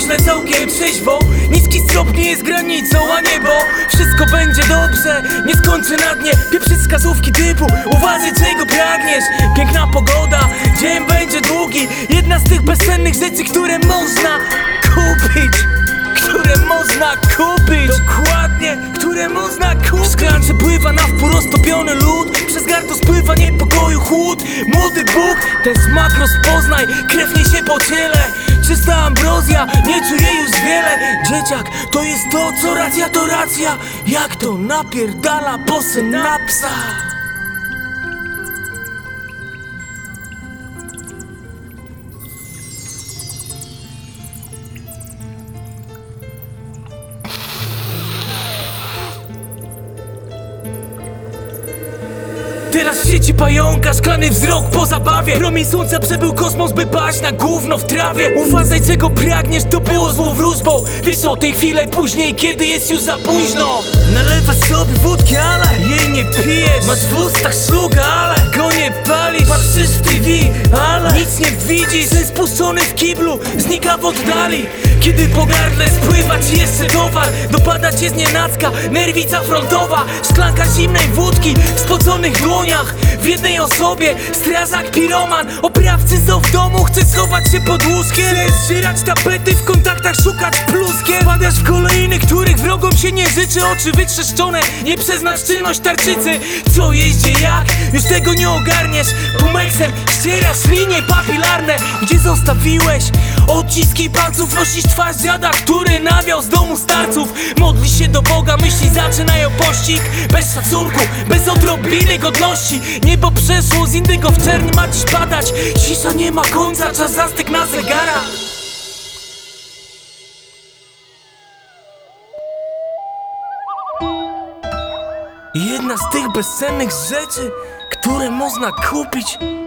myślę całkiem trzeźwo. Niski strop nie jest granicą, a niebo wszystko będzie dobrze, nie skończy na dnie. Pieprzyć wskazówki typu uważaj czego pragniesz. Piękna pogoda, dzień będzie długi. Jedna z tych bezcennych rzeczy, które można kupić. Które można kupić. Dokładnie, które można kupić. W szklance pływa na wpół roztopiony lód. Przez gardło spływa niepokoju chłód. Młody Bóg, ten smak rozpoznaj. Krew niesie po ciele. Czysta ambrozja, nie czuję już wiele. Dzieciak, to jest to co racja to racja. Jak to napierdala po synapsach. Teraz w sieci pająka, szklany wzrok po zabawie. Promień słońca przebył kosmos, by paść na gówno w trawie. Uważaj czego pragniesz, to było złą wróżbą. Wiesz o tej chwili później, kiedy jest już za późno. Nalewasz sobie wódki, ale jej nie pijesz. Masz w ustach szluga, ale go nie palisz. Patrzysz w TV, ale nic nie widzisz. Sen spuszczony w kiblu, znika w oddali. Kiedy po gardle spływa ci jeszcze towar, dopada cię znienacka nerwica frontowa. Szklanka zimnej wódki w spoconych dłoniach. W jednej osobie strażak piroman. Oprawcy są w domu, chcesz schować się pod łóżkiem. Chcesz zżyrać tapety, w kontaktach szukać pluskiem. Wpadasz w kolejnych, których wrogom się nie życzy. Oczy wytrzeszczone, nie przeznasz czynność tarczycy. Co jeździ jak? Już tego nie ogarniesz. Pumeksem ścierasz linie papilarne. Gdzie zostawiłeś odciski palców? Nosisz twarz dziada, który nawiał z domu starców. Modli się do Boga, myśli zaczynają pościg. Bez szacunku, bez odrobiny godności. Niebo przeszło z indygo w czerni, ma dziś padać. Cisza nie ma końca, czas zastyk na zegara. Jedna z tych bezcennych rzeczy, które można kupić.